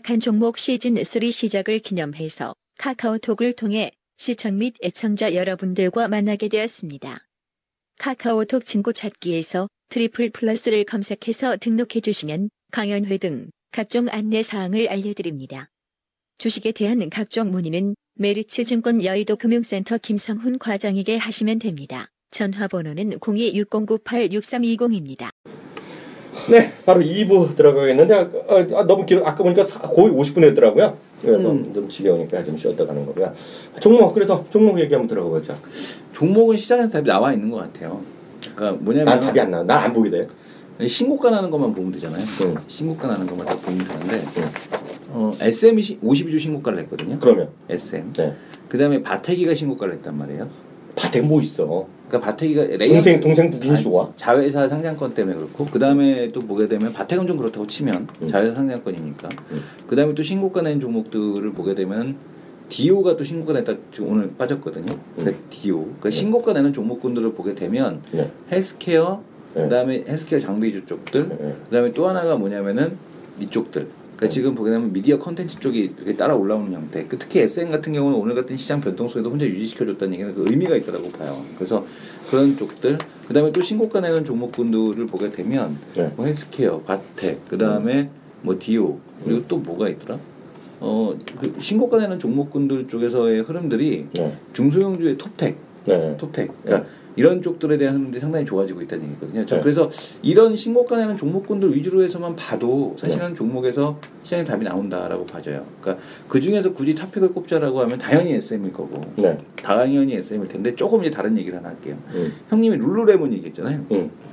시작한 종목 시즌3 시작을 기념해서 카카오톡을 통해 시청 및 애청자 여러분들과 만나게 되었습니다. 카카오톡 친구 찾기에서 트리플 플러스를 검색해서 등록해 주시면 강연회 등 각종 안내 사항을 알려드립니다. 주식에 대한 각종 문의는 메리츠증권 여의도 금융센터 김성훈 과장에게 하시면 됩니다. 전화번호는 0260986320입니다. 네, 바로 2부 들어가겠는데 너무 길어. 아까 보니까 거의 50분 했더라고요. 그래서 좀 지겨우니까 좀 쉬었다 가는 거고요. 그래서 종목 얘기 한번 들어가 보자. 종목은 시장에서 답이 나와 있는 것 같아요. 그러니까 뭐냐면 난 답이 안 나와. 난 안 보게 돼요. 신고가 나는 것만 보면 되잖아요. 신고가 나는 것만 딱 보면 되는데 SM이 52주 신고가를 했거든요. 그러면 SM. 네. 그다음에 바테기가 신고가를 했단 말이에요. 바텍 뭐 있어? 그러니까 바테기가 동생 북인 좋아. 자회사 상장권 때문에 그렇고 그다음에 또 보게 되면 바텍은 좀 그렇다고 치면 자회사 상장권이니까. 그다음에 또 신고가 낸 종목들을 보게 되면 디오가 또 신고가 냈다 지금 오늘 빠졌거든요. 그러니까 디오. 그러니까 신고가 내는 종목군들을 보게 되면 헬스케어, 그다음에 헬스케어 장비주 쪽들, 그다음에 또 하나가 뭐냐면은 이쪽들. 그러니까 지금 보게 되면 미디어 컨텐츠 쪽이 따라 올라오는 형태. 특히 SM 같은 경우는 오늘 같은 시장 변동 속에도 혼자 유지시켜줬다는 얘기는 그 의미가 있다고 봐요. 그래서 그런 쪽들, 그 다음에 또 신고가 내는 종목군들을 보게 되면 뭐 헬스케어, 바텍, 그 다음에 뭐 디오, 그리고 또 뭐가 있더라? 그 신고가 내는 종목군들 쪽에서의 흐름들이 중소형주의 톱텍, 그러니까 이런 쪽들에 대한 흐름들이 상당히 좋아지고 있다는 얘기거든요. 그래서 이런 신고가 내는 종목군들 위주로 해서만 봐도 사실은 종목에서 시장에 답이 나온다라고 봐져요. 그러니까 그 중에서 굳이 탑픽을 꼽자라고 하면 당연히 SM일 거고, 당연히 SM일 텐데 조금 이제 다른 얘기를 하나 할게요. 형님이 룰루레몬 얘기했잖아요.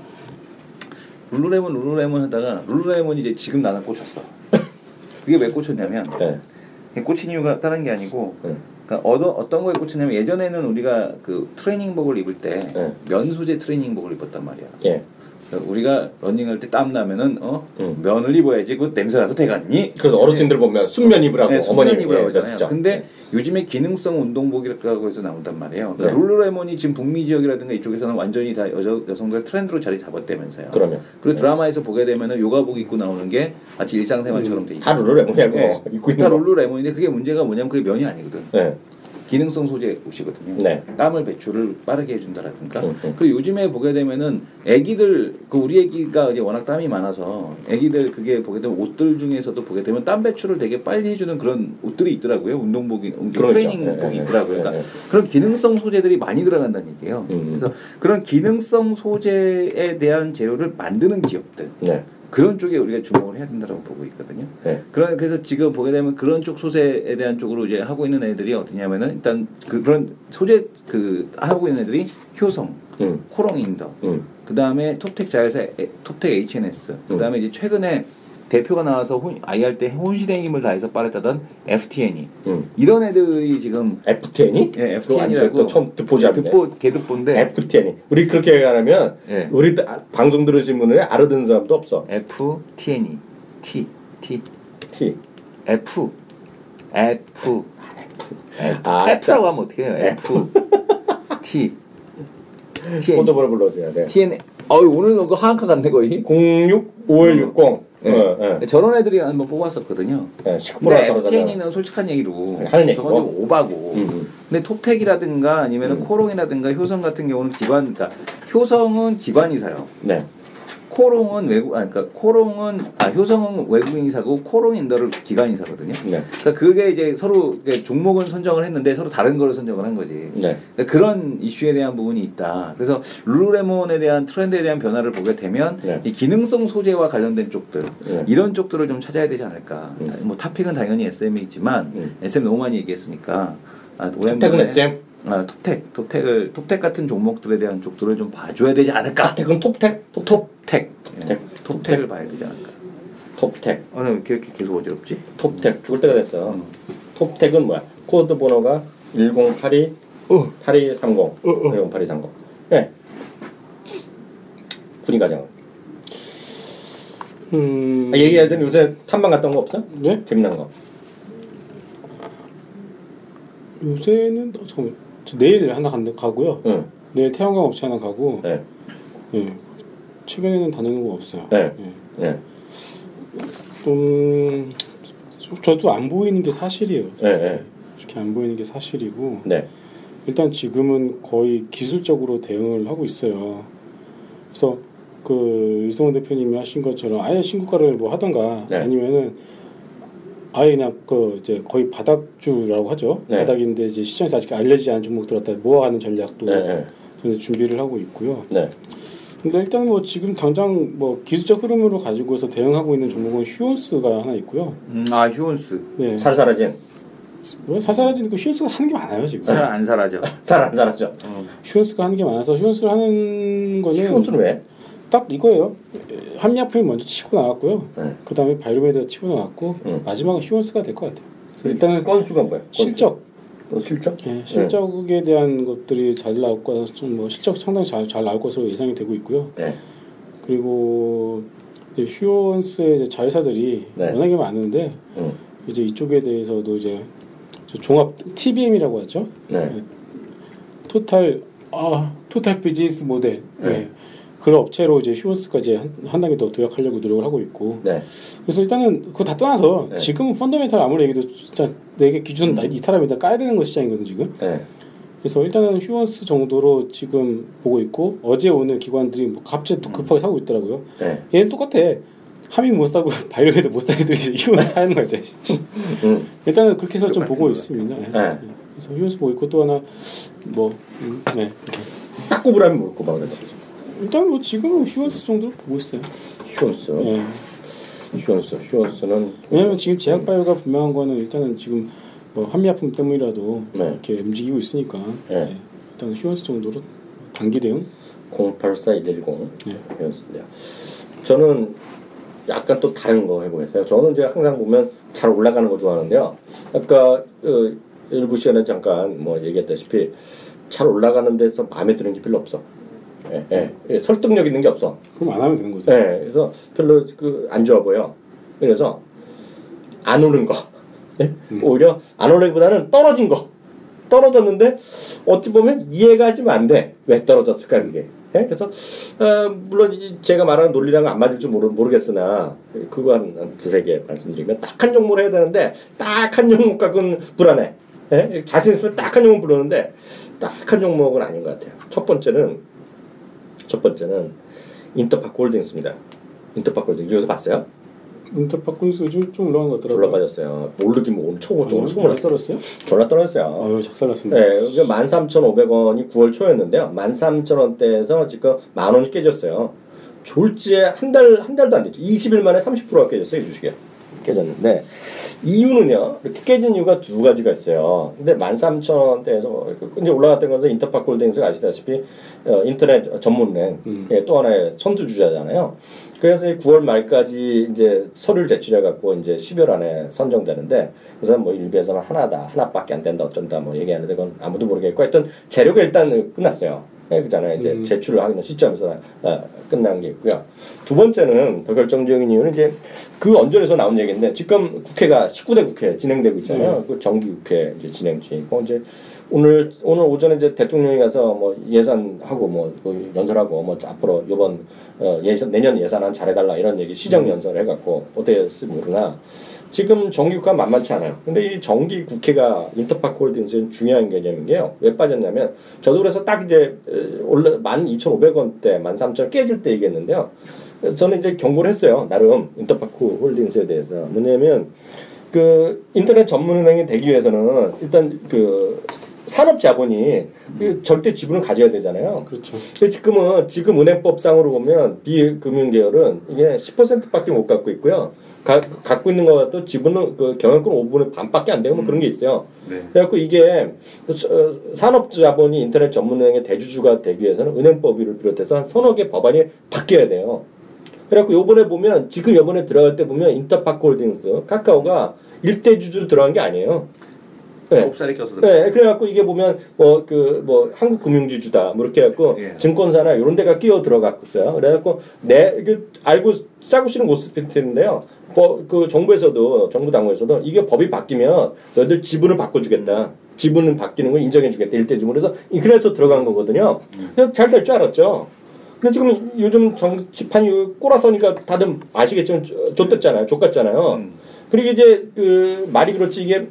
룰루레몬 하다가 룰루레몬이 이제 지금 나는 꽂혔어. 그게 왜 꽂혔냐면 꽂힌 이유가 다른 게 아니고. 그러니까 어떤 거에 꽂히냐면 예전에는 우리가 그 트레이닝복을 입을 때 면 소재 트레이닝복을 입었단 말이야. 그러니까 우리가 러닝할 때 땀 나면은 면을 입어야지 그 냄새 나서 되겠니? 그래서 어르신들 보면 순면 입으라고 어머니 입으라고 하잖아요. 근데 요즘에 기능성 운동복이라고 해서 나온단 말이에요. 그러니까 룰루레몬이 지금 북미 지역이라든가 이쪽에서는 완전히 다 여성들 트렌드로 자리 잡았다면서요. 그리고 드라마에서 보게 되면은 요가복 입고 나오는 게 마치 일상생활처럼 돼 있고 다 룰루레몬이고 입고 있는 다 룰루레몬인데 그게 문제가 뭐냐면 그게 면이 아니거든. 기능성 소재 옷이거든요. 땀을 배출을 빠르게 해준다라든가. 그리고 요즘에 보게 되면은 애기들 우리 애기가 이제 워낙 땀이 많아서 애기들 그게 보게 되면 옷들 중에서도 보게 되면 땀 배출을 되게 빨리 해주는 그런 옷들이 있더라고요. 운동복이, 트레이닝복이 있더라고요. 그러니까 그런 기능성 소재들이 많이 들어간다는 얘기예요. 그래서 그런 기능성 소재에 대한 재료를 만드는 기업들. 그런 쪽에 우리가 주목을 해야 된다고 보고 있거든요. 그래서 지금 보게 되면 그런 쪽 소재에 대한 쪽으로 이제 하고 있는 애들이 어디냐면은 일단 그런 소재 하고 있는 애들이 효성, 코롱인더, 그 다음에 톱텍 자회사 톱텍 HNS, 그 다음에 이제 최근에 대표가 나와서 IR 때 혼신의 힘을 다해서 빠르다던 FTN이 이런 애들이 지금 FTN이? 예, FTN이라고 처음 듣보지 않네. 개듣보인데 FTN이 우리 그렇게 얘기하면 우리 방송 들으신 분은 알아듣는 사람도 없어. FTN이 T F F라고 하면 어떻게 해요? F T 폰더번호 불러줘야 돼. TN 오늘 너 하한카 같네 거의 065160 저런 애들이 한번 뽑았었거든요. 근데 FTN이는 솔직한 얘기로 저건 좀 오바고. 근데 톱텍이라든가 아니면 코롱이라든가 효성 같은 경우는 그러니까 효성은 기관이사요. 코롱은 효성은 외국인이 사고 코롱인더를 기관이 사거든요. 그러니까 그게 이제 서로 종목은 선정을 했는데 서로 다른 거를 선정을 한 거지. 그러니까 그런 이슈에 대한 부분이 있다. 그래서 룰루레몬에 대한 트렌드에 대한 변화를 보게 되면 이 기능성 소재와 관련된 쪽들 이런 쪽들을 좀 찾아야 되지 않을까. 뭐 탑픽은 당연히 SM이 있지만 SM 너무 많이 얘기했으니까 톱텍은 SM? 톱텍 같은 종목들에 대한 쪽들을 좀 봐줘야 되지 않을까? 톱텍은 톱텍을 봐야 되지 않을까? 톱텍. 왜 이렇게 계속 어지럽지? 톱텍 죽을 때가 됐어. 톱텍은 뭐야? 코드 번호가 1082 8230. 108230. 네. 군의과장. 얘기해야 되는 요새 탐방 갔다 온 거 없어? 재미난 거. 요새는 내일 하나 가고요. 내일 태양광 업체 하나 가고. 최근에는 다니는 거 없어요. 저도 안 보이는 게 사실이에요. 네, 네. 이렇게 안 보이는 게 사실이고 네. 일단 지금은 거의 기술적으로 대응을 하고 있어요. 그래서 그 이성훈 대표님이 하신 것처럼 아예 신고가를 뭐 하던가 네. 아니면은 아예 그냥 그 이제 거의 바닥주라고 하죠. 네. 바닥인데 이제 시장에서 아직 알려지지 않은 종목 들었다 모아가는 전략도 네. 저는 준비를 하고 있고요. 네. 근데 일단 뭐 지금 당장 뭐 기술적 흐름으로 가지고서 대응하고 있는 종목은 휴온스가 하나 있고요. 아 휴온스. 네. 살 사라진. 뭐 사사라지는 그 휴온스가 하는 게 많아요 지금. 잘 안 사라져. 살 안 사라져. 휴온스가 하는 게 많아서 휴온스를 하는 거는 휴온스는 왜? 딱 이거예요. 한미약품이 먼저 치고 나왔고요. 네. 그 다음에 바이오메드가 치고 나왔고 마지막은 휴온스가 될 것 같아요. 그래서 일단은 건수가 뭐야? 실적. 실적? 예, 실적에 대한 것들이 잘 나올 거라서 좀 뭐 실적 상당히 잘 나올 것으로 예상이 되고 있고요. 네. 그리고 이제 휴온스의 이제 자회사들이 네. 워낙에 많은데 이제 이쪽에 대해서도 이제 종합 TBM이라고 하죠. 네. 토탈 비즈니스 모델. 네. 예. 그런 업체로 이제 휴온스가 이제 한 단계 더 도약하려고 노력을 하고 있고. 네. 그래서 일단은 그거 다 떠나서 네. 지금은 펀더멘탈 아무리 얘기도 진짜 내게 기준 이탈합니다. 까야 되는 거 시장이거든 지금. 네. 그래서 일단은 휴원스 정도로 지금 보고 있고 어제 오늘 기관들이 뭐 갑자기 또 급하게 사고 있더라고요. 네. 얘는 똑같아. 하밍 못 사고 바이오메드 못 사기도 이제 휴원스 사는 거죠. 일단은 그렇게 해서 좀 보고 있습니다. 네. 네. 그래서 휴원스 보고 있고 또 하나 뭐 네. 딱 꼽으라면 뭘 꼽아 그래. 일단 뭐 지금 휴원스 정도로 보고 있어요. 휴온스. 네. 휴온스는 왜냐면 지금 제약바이오가 분명한 거는 일단은 지금 뭐 한미약품 때문이라도 네. 이렇게 움직이고 있으니까 네. 네. 일단 휴원스 정도로 단기 대응. 084110 네. 휴온스인데요. 저는 약간 또 다른 거 해보겠어요. 저는 이제 항상 보면 잘 올라가는 거 좋아하는데요. 아까 일부 시간에 잠깐 뭐 얘기했다시피 잘 올라가는 데서 마음에 드는 게 별로 없어. 설득력 있는 게 없어. 그럼 안 하면 되는 거죠. 그래서 별로 안 좋아 보여. 그래서 안 오른 거. 오히려 안 오르기보다는 떨어진 거. 떨어졌는데 어찌 보면 이해가 지금 안 돼. 왜 떨어졌을까 그게. 그래서 물론 제가 말하는 논리랑은 안 맞을 줄 모르겠으나 그거 한 두세 개 말씀드리면 딱 한 종목을 해야 되는데 딱 한 종목 갖고는 불안해. 자신 있으면 딱 한 종목 부르는데 딱 한 종목은 아닌 것 같아요. 첫 번째는 인터파크 홀딩스입니다. 인터파크 홀딩스 여기서 봤어요? 인터파크 요즘 좀 올라간 것 같더라고요. 졸라 빠졌어요. 오르긴 뭐 엄청 떨어졌어요? 졸라 떨어졌어요. 아유 작살났습니다. 네, 13,500원이 9월 초였는데요. 13,000원대에서 지금 10,000원이 깨졌어요. 졸지에 한 달도 안 됐죠. 20일 만에 30%가 깨졌어요, 이 주식이. 깨졌는데 이유는요. 이렇게 깨진 이유가 두 가지가 있어요. 근데 13,000원대에서 이제 올라갔던 것은 인터파크 홀딩스가 아시다시피 인터넷 전문은행 또 하나의 선두주자잖아요. 그래서 9월 말까지 이제 서류를 제출해 갖고 이제 10월 안에 선정되는데 그래서 뭐 일부에서는 하나밖에 안 된다 어쩐다 뭐 얘기하는데 그건 아무도 모르겠고 하여튼 재료가 일단 끝났어요. 그잖아요. 이제 제출을 하는 시점에서 끝난 게 있고요. 두 번째는 더 결정적인 이유는 이제 그 언저리에서 나온 얘기인데 지금 국회가 19대 국회 진행되고 있잖아요. 그 정기 국회 이제 진행 중이고 이제 오늘 오전에 이제 대통령이 가서 뭐 예산하고 뭐 연설하고 뭐 앞으로 이번 내년 예산안 잘해달라 이런 얘기 시정 연설 해갖고 어떻게 했을지 모르나 지금 정기국회가 만만치 않아요. 근데 이 정기 국회가 인터파크 홀딩스는 중요한 개념인 게요. 왜 빠졌냐면 저도 그래서 딱 이제 12,500원대 13,000원 깨질 때 얘기했는데요. 저는 이제 경고를 했어요. 나름 인터파크 홀딩스에 대해서. 뭐냐면 그 인터넷 전문은행이 되기 위해서는 일단 그 산업 자본이 절대 지분을 가져야 되잖아요. 그렇죠. 근데 지금 은행법상으로 보면 비금융 계열은 이게 10%밖에 못 갖고 있고요. 갖고 있는 것도 지분은 그 경영권 5분의 반밖에 안 되고 뭐 그런 게 있어요. 네. 그래갖고 이게 산업 자본이 인터넷 전문은행의 대주주가 되기 위해서는 은행법을 비롯해서 한 서너 개 법안이 바뀌어야 돼요. 그래갖고 요번에 보면 지금 요번에 들어갈 때 보면 인터파크 홀딩스 카카오가 1대 주주로 들어간 게 아니에요. 네. 곱살이 껴서 들어. 네, 그래갖고 이게 보면 한국금융지주다 뭐 이렇게 해갖고 증권사나 이런 데가 끼어 들어갔어요. 그래갖고 알고 싸고 싫은 고스피트인데요. 그 정부 당국에서도 이게 법이 바뀌면 너희들 지분을 바꿔주겠다. 지분은 바뀌는 걸 인정해주겠다. 일대 지분. 그래서 들어간 거거든요. 그래서 잘 될 줄 알았죠. 근데 지금 요즘 정치판이 꼬라서니까 다들 아시겠지만 족같잖아요. 그리고 이제 그 말이 그렇지 이게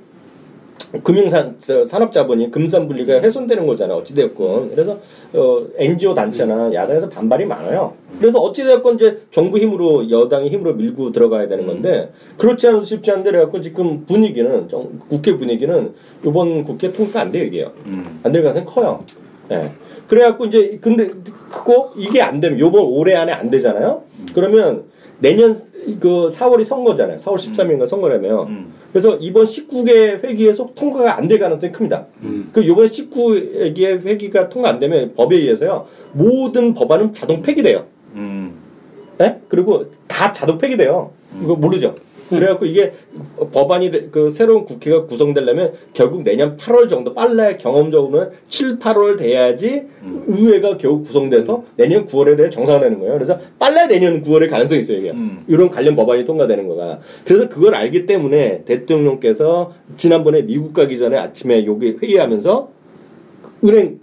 산업자본이 금산분리가 훼손되는 거잖아. 어찌되었건. 그래서 NGO 단체나 야당에서 반발이 많아요. 그래서 어찌되었건 이제 정부 힘으로 여당의 힘으로 밀고 들어가야 되는 건데 그렇지 않아도 쉽지 않은데 그래갖고 지금 분위기는 국회 분위기는 이번 국회 통과 안 돼요 이게요. 안 될 가능성이 커요. 네. 그래갖고 이제 근데 크고 이게 안 되면 요번 올해 안에 안 되잖아요. 그러면 내년 그 4월이 선거잖아요. 4월 13일인가 선거라면. 그래서 이번 19개 회기에서 통과가 안 될 가능성이 큽니다. 그 이번 19개 회기가 통과 안 되면 법에 의해서요 모든 법안은 자동 폐기돼요. 네? 그리고 다 자동 폐기돼요. 이거 모르죠. 그래갖고 이게 법안이 그 새로운 국회가 구성되려면 결국 내년 8월 정도 빨라야 경험적으로는 7, 8월 돼야지 의회가 겨우 구성돼서 내년 9월에 대해 정상화되는 거예요. 그래서 빨라야 내년 9월에 가능성이 있어요. 이게. 이런 관련 법안이 통과되는 거가. 그래서 그걸 알기 때문에 대통령께서 지난번에 미국 가기 전에 아침에 여기 회의하면서 은행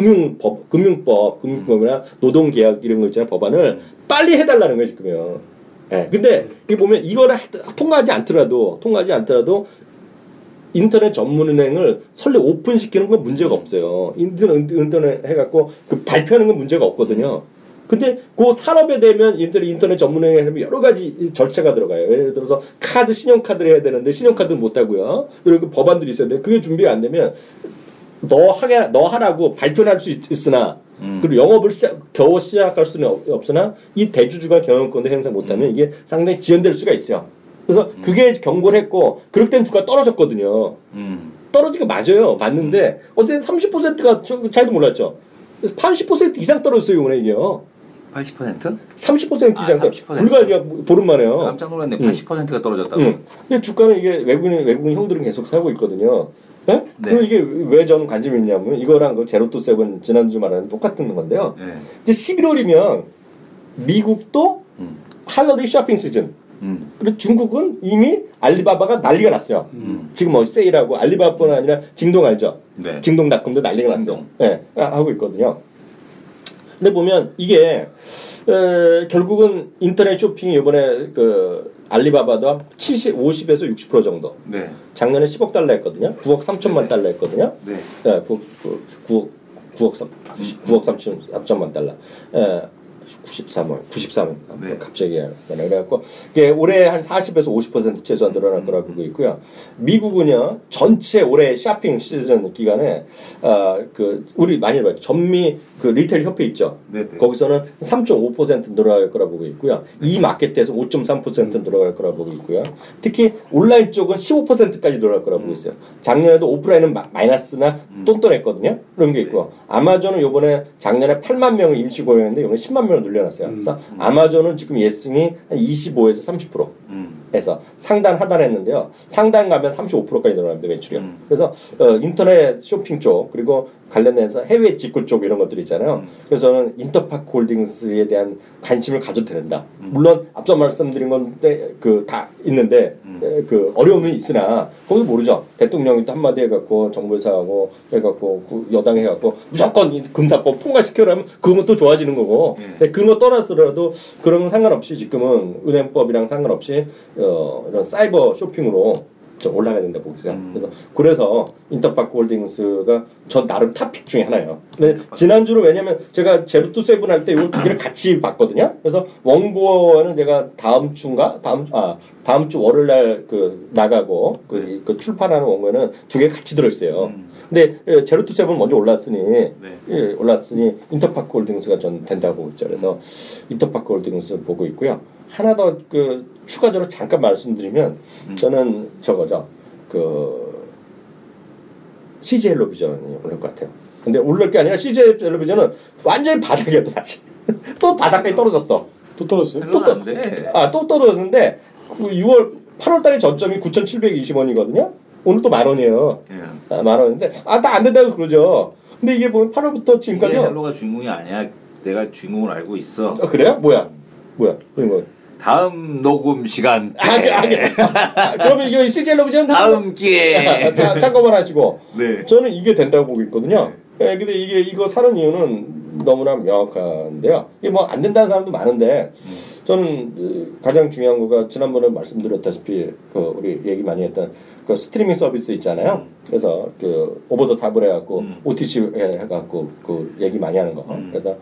금융법이나 노동계약 이런 거 있잖아요. 법안을 빨리 해달라는 거예요. 지금요. 네. 근데 이 보면 이거를 통과하지 않더라도 인터넷 전문은행을 설레 오픈시키는 건 문제가 없어요. 인터넷 해갖고 그 발표하는 건 문제가 없거든요. 근데 그 산업에 되면 인터넷 전문은행에 하면 여러 가지 절차가 들어가요. 예를 들어서 신용카드를 해야 되는데 신용카드는 못 하고요. 그리고 법안들이 있어야 돼. 그게 준비가 안 되면 너 하라고 발표를 할 수 있으나 그리고 영업을 겨우 시작할 수는 없으나 이 대주주가 경영권도 행사 못하면 이게 상당히 지연될 수가 있어요. 그래서 그게 경고를 했고 그럴 땐 주가가 떨어졌거든요. 떨어지가 맞아요. 맞는데 어쨌든 30%가 잘도 몰랐죠. 80% 이상 떨어졌어요. 이번에 이게요. 80%? 30% 이상 30%. 불과 보름 만에요. 깜짝 놀랐네. 80%가 떨어졌다고. 근데 주가는 이게 외국인 형들은 계속 사고 있거든요. 네? 네. 그럼 이게 왜 저는 관심이 있냐면 이거랑 그 제로 투 세븐 지난주 말하는 똑같은 건데요. 네. 이제 11월이면 미국도 할러데이 쇼핑 시즌. 그리고 중국은 이미 알리바바가 난리가 났어요. 지금 뭐 세일하고 알리바바뿐 아니라 징동 알죠? 네. 징동닷컴도 난리가 났어요. 네, 하고 있거든요. 근데 보면 이게 결국은 인터넷 쇼핑이 이번에 그 알리바바도 50에서 60% 정도. 네. 작년에 10억 달러 했거든요. 9억 3천만 달러 했거든요. 네. 네, 9억 3천만 달러. 93원. 네. 갑자기 그래갖고 이게 올해 한 40에서 50% 최소한 늘어날 거라고 보고 있고요. 미국은요 전체 올해 쇼핑 시즌 기간에 그 우리 많이 봐요. 전미 그 리테일 협회 있죠. 네네. 거기서는 3.5% 늘어날 거라 보고 있고요. 이 마켓에서 5.3% 늘어날 거라 보고 있고요. 특히 온라인 쪽은 15%까지 늘어날 거라 보고 있어요. 작년에도 오프라인은 마이너스나 똔똔했거든요. 그런 게 있고 아마존은 요번에 작년에 8만 명을 임시 고용했는데 이번에 10만 명을 늘려놨어요. 그래서 아마존은 지금 예승이 한 25에서 30% 해서 상단 하단했는데요. 상단 가면 35%까지 늘어납니다. 매출이요. 그래서 인터넷 쇼핑 쪽 그리고 관련해서 해외 직구 쪽 이런 것들 있잖아요. 그래서 저는 인터파크 홀딩스에 대한 관심을 가져도 된다. 물론 앞서 말씀드린 건데 그 다 있는데 그 어려움은 있으나 거기도 모르죠. 대통령이 또 한마디 해갖고 정부에서 하고 해갖고 여당 해갖고 무조건 금사법 통과시켜라면 그건 또 좋아지는 거고. 그런 거 떠나서라도 그런 건 상관없이 지금은 은행법이랑 상관없이 이런 사이버 쇼핑으로 좀 올라가야 된다 보고 있어요. 그래서 인터파크 홀딩스가 전 나름 탑픽 중에 하나예요. 근데 지난주로 왜냐면 제가 제로 투 세븐 할 때 이거 두 개를 같이 봤거든요. 그래서 원고는 제가 다음 주 월요일 날 그 나가고 그 출판하는 원고는 두 개 같이 들어있어요. 근데 제로 투 세븐 먼저 올랐으니 인터파크 홀딩스가 전 된다고 보고 있죠. 그래서 인터파크 홀딩스 보고 있고요. 하나 더 그 추가적으로 잠깐 말씀드리면 저는 저거죠. 그 CJ 헬로비전이 오를 것 같아요. 근데 오를 게 아니라 CJ 헬로비전은 완전히 바닥이었어 사실. 또 바닥까지 떨어졌어. 또 떨어졌어요? 또 떨어졌는데 8월 달에 전점이 9,720원이거든요. 오늘 또 10,000원이에요. 예. 10,000원인데 다 안 된다고 그러죠. 근데 이게 보면 8월부터 지금까지 헬로가 주인공이 아니야. 내가 주인공을 알고 있어. 그래요? 뭐야? 그런 다음 녹음 시간. 그러면 이거 CJ 헬로비전 다음 기회에 잠깐만 하시고. 네. 저는 이게 된다고 보고 있거든요. 네. 근데 이거 사는 이유는 너무나 명확한데요. 이게 뭐 안 된다는 사람도 많은데 저는 가장 중요한 거가 지난번에 말씀드렸다시피 우리 얘기 많이 했던 그 스트리밍 서비스 있잖아요. 그래서 그 오버 더 탑을 해갖고 OTC 해갖고 그 얘기 많이 하는 거. 그래서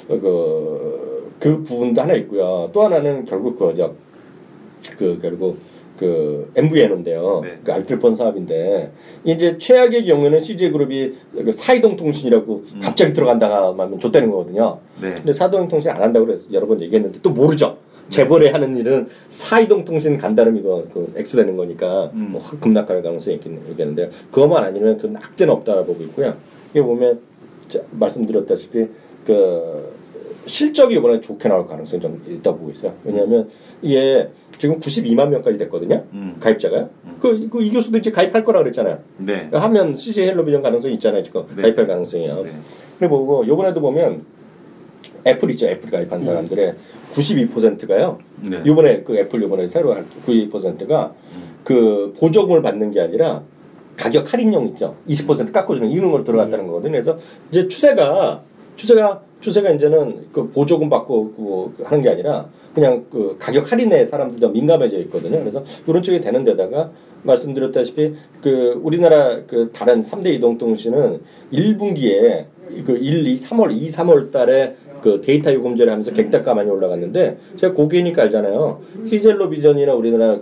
그 부분도 하나 있고요. 또 하나는 결국 그거죠. 결국 그 MVN인데요. 네. 그 알뜰폰 사업인데 이제 최악의 경우에는 CJ그룹이 그 사이동 통신이라고 갑자기 들어간다가 하면 좆되는 거거든요. 네. 근데 사이동 통신 안 한다고 그래서 여러 번 얘기했는데 또 모르죠. 재벌에 하는 일은 사이동 통신 간다면 이거 그 X 되는 거니까 확 급락할 가능성이 있겠는데 그것만 아니면 그 낙제는 없다고 보고 있고요. 이게 보면 말씀드렸다시피 그 실적이 이번에 좋게 나올 가능성이 좀 있다고 보고 있어요. 왜냐하면 이게 지금 92만 명까지 됐거든요. 가입자가요. 이 교수도 이제 가입할 거라 그랬잖아요. 네. 하면 CJ 헬로비전 가능성이 있잖아요. 지금 네. 가입할 가능성이요. 네. 그리고 요번에도 보면 애플 있죠. 애플 가입한 사람들의 92%가요. 네. 요번에 그 애플 요번에 새로 할 92%가 그 보조금을 받는 게 아니라 가격 할인용 있죠. 20% 깎아주는 이런 걸 들어갔다는 거거든요. 그래서 이제 추세가 이제는 그 보조금 받고 하는 게 아니라 그냥 그 가격 할인에 사람들도 민감해져 있거든요. 그래서 이런 쪽이 되는 데다가 말씀드렸다시피 그 우리나라 그 다른 3대 이동통신은 1분기에 그 2, 3월 달에 그 데이터 요금제를 하면서 객단가 많이 올라갔는데 제가 고객이니까 알잖아요. CJ헬로비전이나 우리나라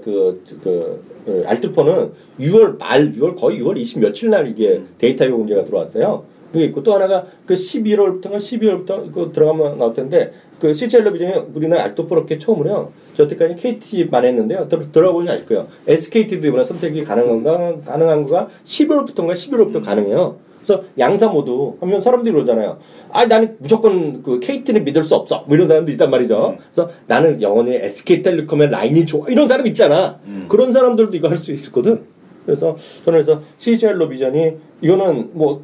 알뜰폰은 6월 거의 6월 20 며칠 날 이게 데이터 요금제가 들어왔어요. 그게 있고 또 하나가 그 11월부터인가 12월부터 그 들어가면 나올 텐데 그 CJ헬로비전이 우리나라 알뜰폰업계 처음으로요. 여태까지 KT만 했는데요. 들어보시면 아실 거예요. SKT도 이번에 선택이 가능한 거가 10월부터인가 11월부터 가능해요. 그래서 양사 모두 하면 사람들이 그러잖아요. 나는 무조건 그 KT는 믿을 수 없어. 뭐 이런 사람도 있단 말이죠. 그래서 나는 영원히 SK텔레콤의 라인이 좋아. 이런 사람 있잖아. 그런 사람들도 이거 할 수 있거든. 그래서 저는 CJ헬로비전이 이거는 뭐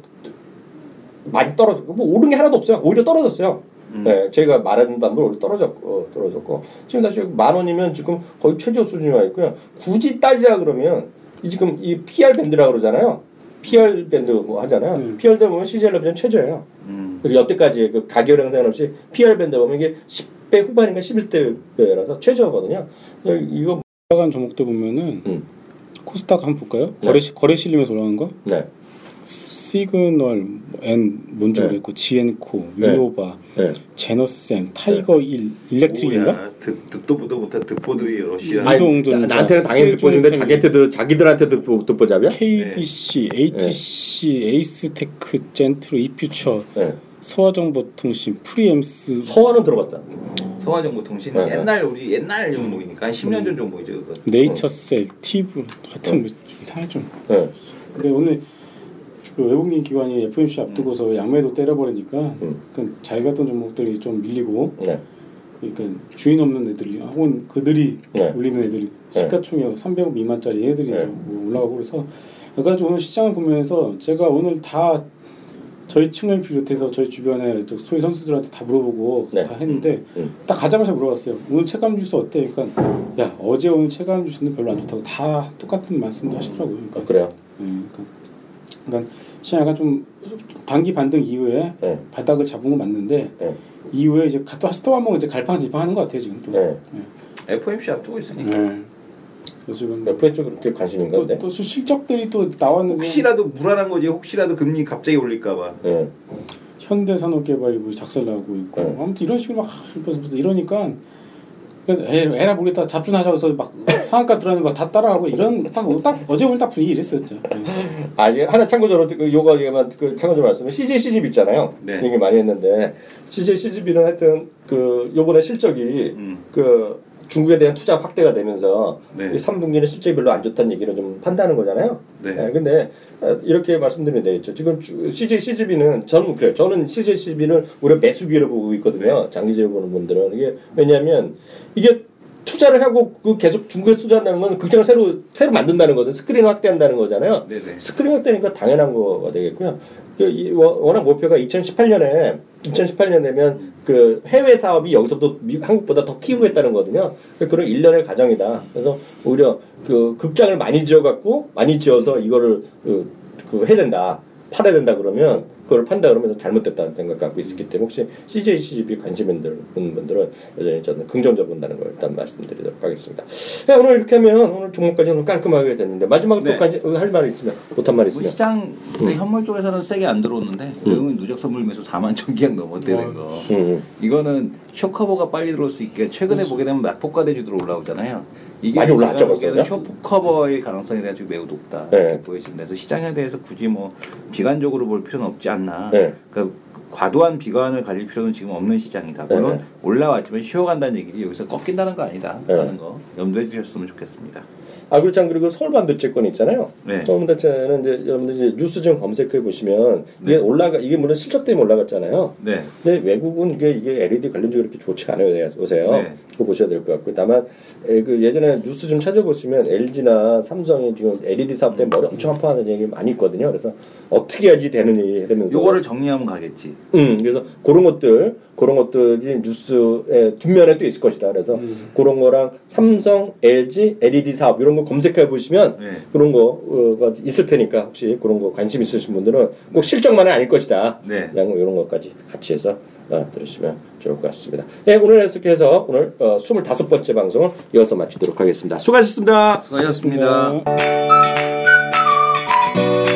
많이 떨어졌고 뭐 오른 게 하나도 없어요. 오히려 떨어졌어요. 네, 저희가 말하는 담보 오히려 떨어졌고 지금 다시 10,000원이면 지금 거의 최저 수준이 와 있고요. 굳이 따지자 그러면 지금 이 PR 밴드라고 그러잖아요. PR 밴드 뭐 하잖아요. PR 밴드 보면 CJ헬로비전 최저예요. 그리고 여태까지 그 가격 향상 없이 PR 밴드 보면 이게 10배 후반인가 11대라서 최저거든요. 이거 올라간 종목들 보면은 코스닥 한번 볼까요? 거래 실림에서 올라간 거? 네. 시그널, N 뭔지 모르겠고, 지엔코, 위노바, 제너센, 타이거 1, 일렉트릭인가? 듣도 보도 못한 듣보들이 러시아. 나한테는 당연히 듣보인데 자기들한테도 듣보잡이야? KDC, ATC, 에이스테크, 젠트로, 이퓨처, 서화정보통신, 프리엠스. 서화는 들어봤다. 서화정보통신 네. 옛날 종목이니까 한 10년 전 종목이죠. 그거. 네이처셀, 티브 같은 뭐 이상해 좀. 네. 근데 오늘 그 외국인 기관이 FOMC 앞두고서 양매도 때려버리니까 그러니까 잘 갔던 종목들이 좀 밀리고 그러니까 주인 없는 애들이 혹은 그들이 올리는 애들이 시가총액 300억 미만짜리 애들이 올라가고 그래서 그래가지고 오늘 시장을 보면서 제가 오늘 다 저희 층을 비롯해서 저희 주변에 소위 선수들한테 다 물어보고 다 했는데 딱 가자마자 물어봤어요. 오늘 체감 주스 어때? 그러니까 야 어제 오늘 체감 주스는 별로 안 좋다고 다 똑같은 말씀을 하시더라고요. 그러니까 그래요. 그러니까 시장 약간 좀 단기 반등 이후에 바닥을 잡은 거 맞는데 이후에 이제 또 한번 이제 갈팡질팡하는 것 같아요 지금 또. FOMC 앞두고 있으니까. 그래서 지금 FOMC 그렇게 관심인가? 또 실적들이 또 나왔는데 혹시라도 불안한 거지. 혹시라도 금리 갑자기 올릴까봐. 현대산업개발이 뭐 작살나고 있고 아무튼 이런 식으로 막 이러니까 에라 모르겠다 잡준하자 해서 막 상한가 들어가는 거 다 따라하고 이런 딱 어제 오늘 딱 분위기 이랬어요 진짜. 이제 하나 참고적으로 요거 얘기만 참고적으로 말씀은 CJ CGV 있잖아요. 얘기 많이 했는데 CJ CGV는 하여튼 그 요번에 실적이 그 중국에 대한 투자 확대가 되면서 3분기는 실적이 별로 안 좋다는 얘기를 좀 한다는 거잖아요. 근데 이렇게 말씀드리면 되겠죠. 지금 CJ CGV는 저는 그래요. 저는 CJ CGV를 오히려 매수 기회를 보고 있거든요. 장기적으로 보는 분들은 이게 왜냐하면 이게 투자를 하고 그 계속 중국에 투자한다는 건 극장을 새로 만든다는 거든 스크린을 확대한다는 거잖아요. 스크린 확대니까 당연한 거가 되겠고요. 워낙 목표가 2018년에 되면 그 해외 사업이 여기서부터 한국보다 더 키우겠다는 거거든요. 그런 일련의 과정이다. 그래서 오히려 그 극장을 많이 지어서 이거를 해야 된다. 팔아야 된다 그러면 그걸 판다 그러면 잘못됐다는 생각 갖고 있었기 때문에 혹시 CJ CGV 관심 있는 분들은 여전히 저는 긍정적으로 본다는 걸 일단 말씀드리도록 하겠습니다. 네, 오늘 이렇게 하면 오늘 종목까지 오늘 깔끔하게 됐는데 마지막으로 또 할 말이 있으면 못한 말이 있으면 시장 현물 쪽에서는 세게 안 들어오는데 외국인 누적 선물 매수 4만 천 계약 넘었다는 거. 이거는 쇼커버가 빨리 들어올 수 있게 최근에 보게 되면 낙폭과대주로 올라오잖아요. 이게 많이 올라왔죠, 벌써. 쇼커버의 가능성이 대해서 매우 높다 이렇게 보여집니다. 그래서 시장에 대해서 굳이 뭐 비관적으로 볼 필요는 없지 않나. 그러니까 과도한 비관을 가질 필요는 지금 없는 시장이다. 물론 올라왔지만 쉬어간다는 얘기지 여기서 꺾인다는 거 아니다 라는 거 염두해 주셨으면 좋겠습니다. 아 그렇죠. 그리고 서울 반도체권 있잖아요. 서울 반도체는 이제 여러분들 이제 뉴스 좀 검색해 보시면 이게 이게 물론 실적 때문에 올라갔잖아요. 근데 외국은 이게 LED 관련주가 그렇게 좋지 않아요. 요새요. 그거 보셔야 될 것 같고 다만 그 예전에 뉴스 좀 찾아보시면 LG나 삼성이 지금 LED 사업 때문에 머리 엄청 아파하는 얘기 많이 있거든요. 그래서 어떻게 해야지 되느니 이러면서 요거를 정리하면 가겠지. 그래서 그런 것들이 뉴스의 뒷면에 또 있을 것이다. 그래서 그런 거랑 삼성, LG, LED 사업 이런 거 검색해 보시면 그런 거가 있을 테니까 혹시 그런 거 관심 있으신 분들은 꼭 실적만은 아닐 것이다. 이런 것까지 같이 해서 들으시면 좋을 것 같습니다. 네, 오늘 계속해서 오늘 25번째 방송을 이어서 마치도록 하겠습니다. 수고하셨습니다. 수고하셨습니다.